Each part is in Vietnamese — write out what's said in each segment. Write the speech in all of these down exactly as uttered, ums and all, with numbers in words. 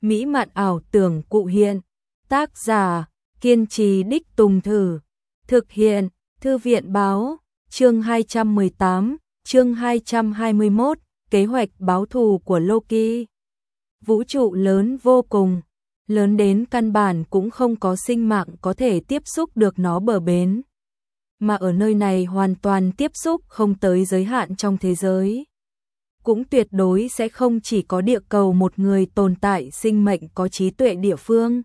mỹ mạn ảo tưởng cụ hiện. Tác giả, kiên trì đích tùng thử. Thực hiện, Thư viện báo, chương hai trăm mười tám, chương hai trăm hai mươi mốt, kế hoạch báo thù của Loki. Vũ trụ lớn vô cùng, lớn đến căn bản cũng không có sinh mạng có thể tiếp xúc được nó bờ bến. Mà ở nơi này hoàn toàn tiếp xúc không tới giới hạn trong thế giới. Cũng tuyệt đối sẽ không chỉ có địa cầu một người tồn tại sinh mệnh có trí tuệ địa phương.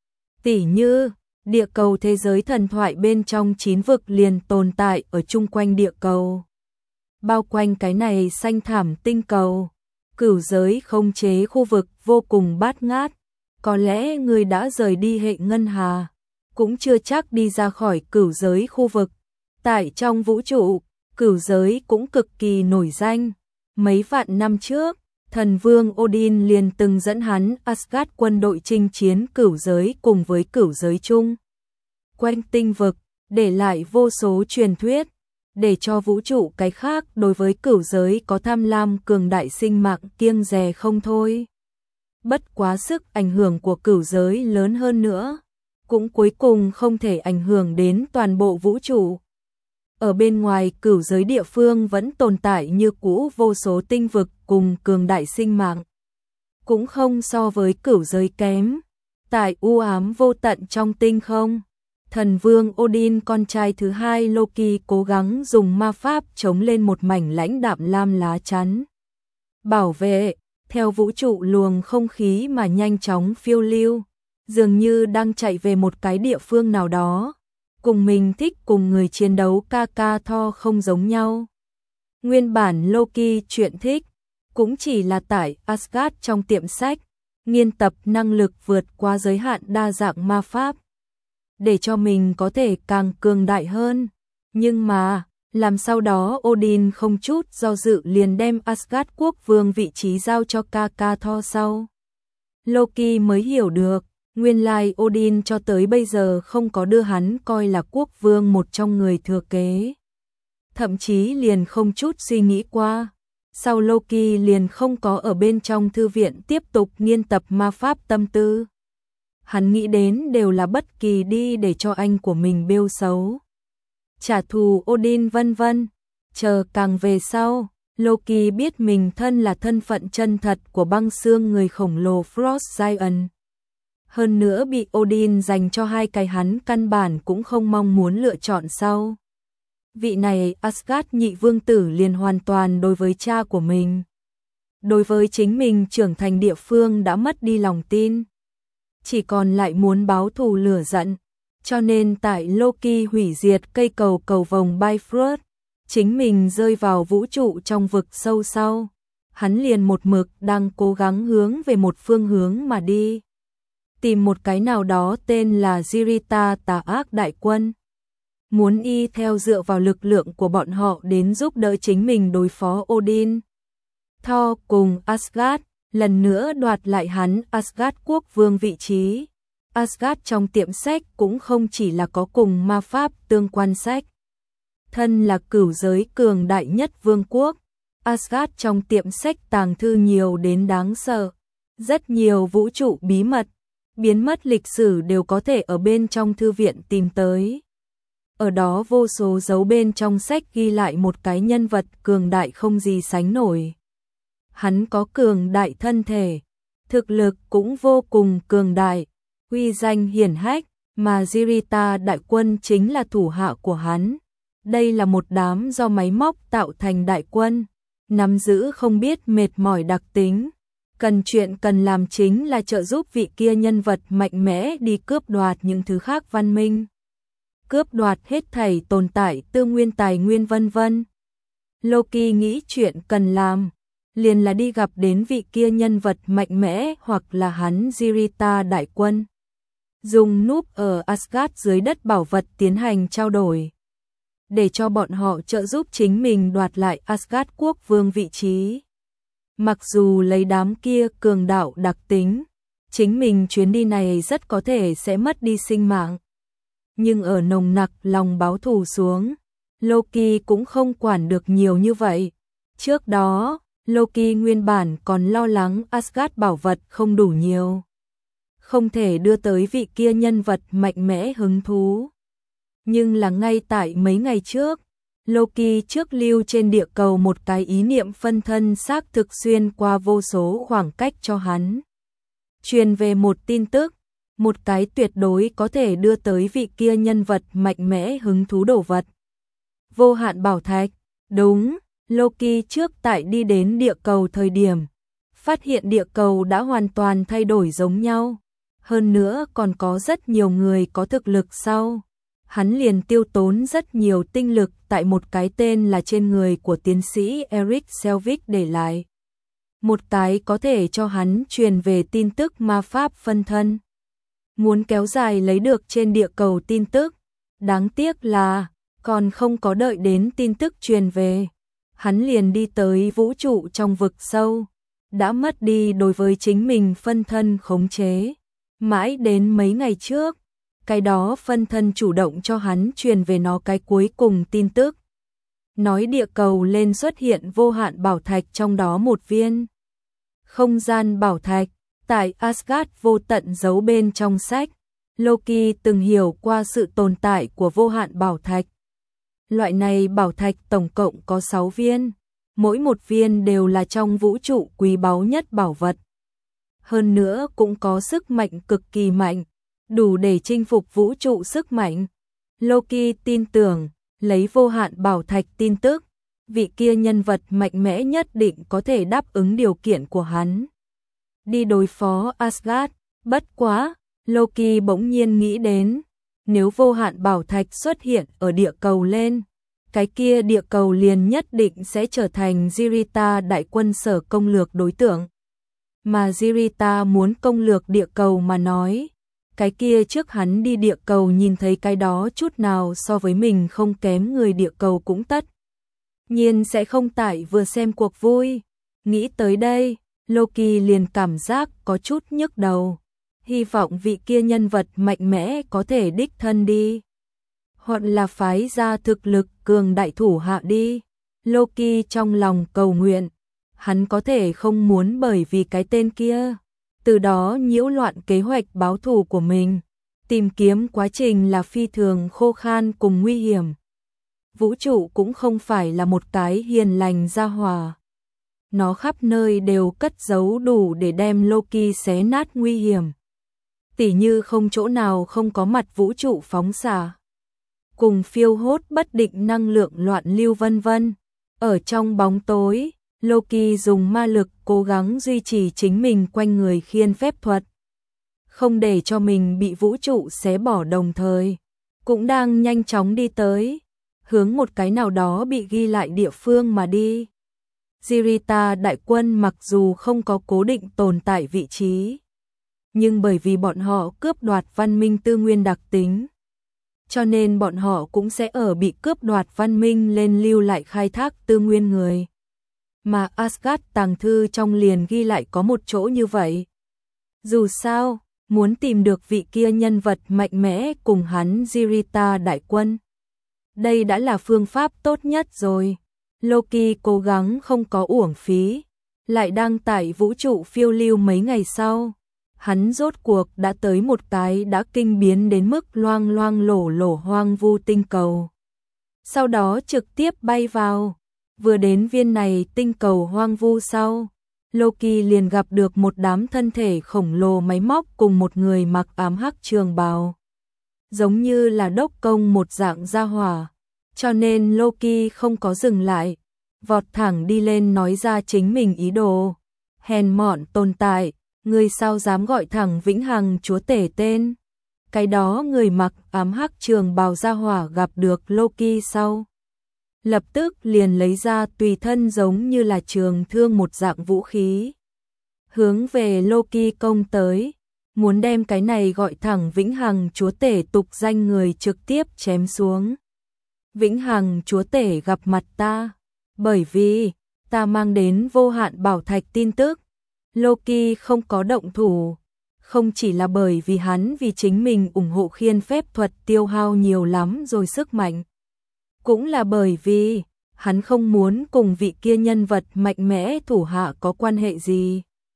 Tỉ như, địa cầu thế giới thần thoại bên trong chín vực liền tồn tại ở chung quanh địa cầu. Bao quanh cái này xanh thảm tinh cầu, cửu giới không chế khu vực vô cùng bát ngát. Có lẽ người đã rời đi hệ ngân hà, cũng chưa chắc đi ra khỏi cửu giới khu vực. Tại trong vũ trụ, cửu giới cũng cực kỳ nổi danh. Mấy vạn năm trước, thần vương Odin liền từng dẫn hắn Asgard quân đội chinh chiến cửu giới cùng với cửu giới chung quanh tinh vực, để lại vô số truyền thuyết, để cho vũ trụ cái khác đối với cửu giới có tham lam cường đại sinh mạng kiêng dè không thôi. Bất quá sức ảnh hưởng của cửu giới lớn hơn nữa, cũng cuối cùng không thể ảnh hưởng đến toàn bộ vũ trụ. Ở bên ngoài cửu giới địa phương vẫn tồn tại như cũ vô số tinh vực cùng cường đại sinh mạng. Cũng không so với cửu giới kém. Tại u ám vô tận trong tinh không, thần vương Odin con trai thứ hai Loki cố gắng dùng ma pháp chống lên một mảnh lãnh đạm lam lá chắn. Bảo vệ, theo vũ trụ luồng không khí mà nhanh chóng phiêu lưu, dường như đang chạy về một cái địa phương nào đó. Cùng mình thích cùng người chiến đấu ca ca Thor không giống nhau. Nguyên bản Loki truyện thích, cũng chỉ là tải Asgard trong tiệm sách, nghiên tập năng lực vượt qua giới hạn đa dạng ma pháp, để cho mình có thể càng cường đại hơn. Nhưng mà, làm sau đó Odin không chút do dự liền đem Asgard quốc vương vị trí giao cho ca ca Thor sau. Loki mới hiểu được, nguyên lai Odin cho tới bây giờ không có đưa hắn coi là quốc vương một trong người thừa kế. Thậm chí liền không chút suy nghĩ qua. Sau Loki liền không có ở bên trong thư viện tiếp tục nghiên tập ma pháp tâm tư. Hắn nghĩ đến đều là bất kỳ đi để cho anh của mình bêu xấu, trả thù Odin vân vân. Chờ càng về sau, Loki biết mình thân là thân phận chân thật của băng xương người khổng lồ Frost Giant. Hơn nữa bị Odin dành cho hai cái hắn căn bản cũng không mong muốn lựa chọn sau. Vị này Asgard nhị vương tử liền hoàn toàn đối với cha của mình, đối với chính mình trưởng thành địa phương đã mất đi lòng tin, chỉ còn lại muốn báo thù lửa giận. Cho nên tại Loki hủy diệt cây cầu cầu vồng Bifrost, chính mình rơi vào vũ trụ trong vực sâu sau, hắn liền một mực đang cố gắng hướng về một phương hướng mà đi, tìm một cái nào đó tên là Jirita tà ác đại quân, muốn y theo dựa vào lực lượng của bọn họ đến giúp đỡ chính mình đối phó Odin. Thor cùng Asgard lần nữa đoạt lại hắn Asgard quốc vương vị trí. Asgard trong tiệm sách cũng không chỉ là có cùng ma pháp tương quan sách. Thân là cửu giới cường đại nhất vương quốc, Asgard trong tiệm sách tàng thư nhiều đến đáng sợ. Rất nhiều vũ trụ bí mật, biến mất lịch sử đều có thể ở bên trong thư viện tìm tới. Ở đó vô số dấu bên trong sách ghi lại một cái nhân vật cường đại không gì sánh nổi. Hắn có cường đại thân thể, thực lực cũng vô cùng cường đại, uy danh hiển hách, mà Jirita đại quân chính là thủ hạ của hắn. Đây là một đám do máy móc tạo thành đại quân, nắm giữ không biết mệt mỏi đặc tính. Cần chuyện cần làm chính là trợ giúp vị kia nhân vật mạnh mẽ đi cướp đoạt những thứ khác văn minh, cướp đoạt hết thảy tồn tại tư nguyên tài nguyên vân vân. Loki nghĩ chuyện cần làm, liền là đi gặp đến vị kia nhân vật mạnh mẽ hoặc là hắn Jirita đại quân. Dùng núp ở Asgard dưới đất bảo vật tiến hành trao đổi, để cho bọn họ trợ giúp chính mình đoạt lại Asgard quốc vương vị trí. Mặc dù lấy đám kia cường đạo đặc tính, chính mình chuyến đi này rất có thể sẽ mất đi sinh mạng. Nhưng ở nồng nặc lòng báo thù xuống, Loki cũng không quản được nhiều như vậy. Trước đó, Loki nguyên bản còn lo lắng Asgard bảo vật không đủ nhiều. không thể đưa tới vị kia nhân vật mạnh mẽ hứng thú. Nhưng là ngay tại mấy ngày trước, Loki trước lưu trên địa cầu một cái ý niệm phân thân xác thực xuyên qua vô số khoảng cách cho hắn. Truyền về một tin tức, một cái tuyệt đối có thể đưa tới vị kia nhân vật mạnh mẽ hứng thú đồ vật. Vô hạn bảo thạch, đúng, Loki trước tại đi đến địa cầu thời điểm, phát hiện địa cầu đã hoàn toàn thay đổi giống nhau. Hơn nữa còn có rất nhiều người có thực lực sau. Hắn liền tiêu tốn rất nhiều tinh lực tại một cái tên là trên người của tiến sĩ Eric Selvig để lại. Một cái có thể cho hắn truyền về tin tức ma pháp phân thân. Muốn kéo dài lấy được trên địa cầu tin tức. Đáng tiếc là còn không có đợi đến tin tức truyền về. Hắn liền đi tới vũ trụ trong vực sâu. Đã mất đi đối với chính mình phân thân khống chế. Mãi đến mấy ngày trước, cái đó phân thân chủ động cho hắn truyền về nó cái cuối cùng tin tức. Nói địa cầu lên xuất hiện vô hạn bảo thạch, trong đó một viên không gian bảo thạch, tại Asgard vô tận giấu bên trong sách. Loki từng hiểu qua sự tồn tại của vô hạn bảo thạch. Loại này bảo thạch tổng cộng có sáu viên, mỗi một viên đều là trong vũ trụ quý báu nhất bảo vật. Hơn nữa cũng có sức mạnh cực kỳ mạnh, đủ để chinh phục vũ trụ sức mạnh. Loki tin tưởng, lấy vô hạn bảo thạch tin tức, vị kia nhân vật mạnh mẽ nhất định có thể đáp ứng điều kiện của hắn. Đi đối phó Asgard, bất quá, Loki bỗng nhiên nghĩ đến, nếu vô hạn bảo thạch xuất hiện ở địa cầu lên, cái kia địa cầu liền nhất định sẽ trở thành Jirita đại quân sở công lược đối tượng. Mà Jirita muốn công lược địa cầu mà nói, cái kia trước hắn đi địa cầu nhìn thấy cái đó chút nào so với mình không kém người địa cầu cũng tất nhiên sẽ không tại vừa xem cuộc vui. Nghĩ tới đây, Loki liền cảm giác có chút nhức đầu. Hy vọng vị kia nhân vật mạnh mẽ có thể đích thân đi, hoặc là phái ra thực lực cường đại thủ hạ đi. Loki trong lòng cầu nguyện, hắn có thể không muốn bởi vì cái tên kia, từ đó nhiễu loạn kế hoạch báo thù của mình. Tìm kiếm quá trình là phi thường khô khan cùng nguy hiểm. Vũ trụ cũng không phải là một cái hiền lành gia hỏa. Nó khắp nơi đều cất giấu đủ để đem Loki xé nát nguy hiểm. Tỉ như không chỗ nào không có mặt vũ trụ phóng xạ, cùng phiêu hốt bất định năng lượng loạn lưu vân vân. Ở trong bóng tối, Loki dùng ma lực cố gắng duy trì chính mình quanh người khiên phép thuật, không để cho mình bị vũ trụ xé bỏ, đồng thời cũng đang nhanh chóng đi tới, hướng một cái nào đó bị ghi lại địa phương mà đi. Jirita đại quân mặc dù không có cố định tồn tại vị trí, nhưng bởi vì bọn họ cướp đoạt văn minh tư nguyên đặc tính, cho nên bọn họ cũng sẽ ở bị cướp đoạt văn minh lên lưu lại khai thác tư nguyên người. Mà Asgard tàng thư trong liền ghi lại có một chỗ như vậy. Dù sao, muốn tìm được vị kia nhân vật mạnh mẽ cùng hắn Jirita đại quân, đây đã là phương pháp tốt nhất rồi. Loki cố gắng không có uổng phí, lại đang tại vũ trụ phiêu lưu mấy ngày sau. Hắn rốt cuộc đã tới một cái đã kinh biến đến mức loang loang lổ lổ hoang vu tinh cầu. Sau đó trực tiếp bay vào. Vừa đến viên này tinh cầu hoang vu sau, Loki liền gặp được một đám thân thể khổng lồ máy móc cùng một người mặc ám hắc trường bào, giống như là đốc công một dạng gia hỏa. Cho nên Loki không có dừng lại, vọt thẳng đi lên nói ra chính mình ý đồ. Hèn mọn tồn tại, người sao dám gọi thẳng Vĩnh Hằng chúa tể tên? Cái đó người mặc ám hắc trường bào gia hỏa gặp được Loki sau, lập tức liền lấy ra tùy thân giống như là trường thương một dạng vũ khí, hướng về Loki công tới, muốn đem cái này gọi thẳng Vĩnh Hằng chúa tể tục danh người trực tiếp chém xuống. Vĩnh Hằng chúa tể gặp mặt ta, bởi vì ta mang đến vô hạn bảo thạch tin tức. Loki không có động thủ, không chỉ là bởi vì hắn vì chính mình ủng hộ khiên phép thuật tiêu hao nhiều lắm rồi sức mạnh, cũng là bởi vì hắn không muốn cùng vị kia nhân vật mạnh mẽ thủ hạ có quan hệ gì.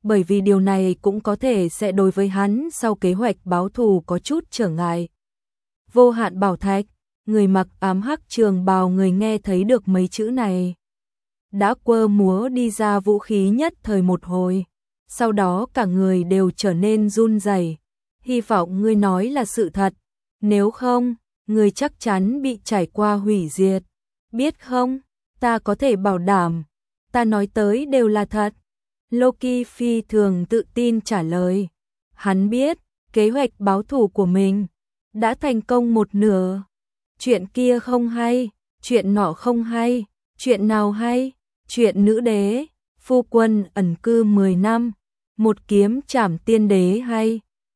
bởi vì điều này cũng có thể sẽ đối với hắn sau kế hoạch báo thù có chút trở ngại. Vô Hạn Bảo Thạch, người mặc ám hắc trường bào người nghe thấy được mấy chữ này. Đã quơ múa đi ra vũ khí nhất thời một hồi, sau đó cả người đều trở nên run rẩy. Hy vọng ngươi nói là sự thật, nếu không, ngươi chắc chắn bị trải qua hủy diệt. Biết không, ta có thể bảo đảm, ta nói tới đều là thật. Loki phi thường tự tin trả lời. Hắn biết, kế hoạch báo thù của mình đã thành công một nửa. Chuyện kia không hay, chuyện nọ không hay, chuyện nào hay? Chuyện nữ đế, phu quân ẩn cư mười năm, một kiếm trảm tiên đế hay?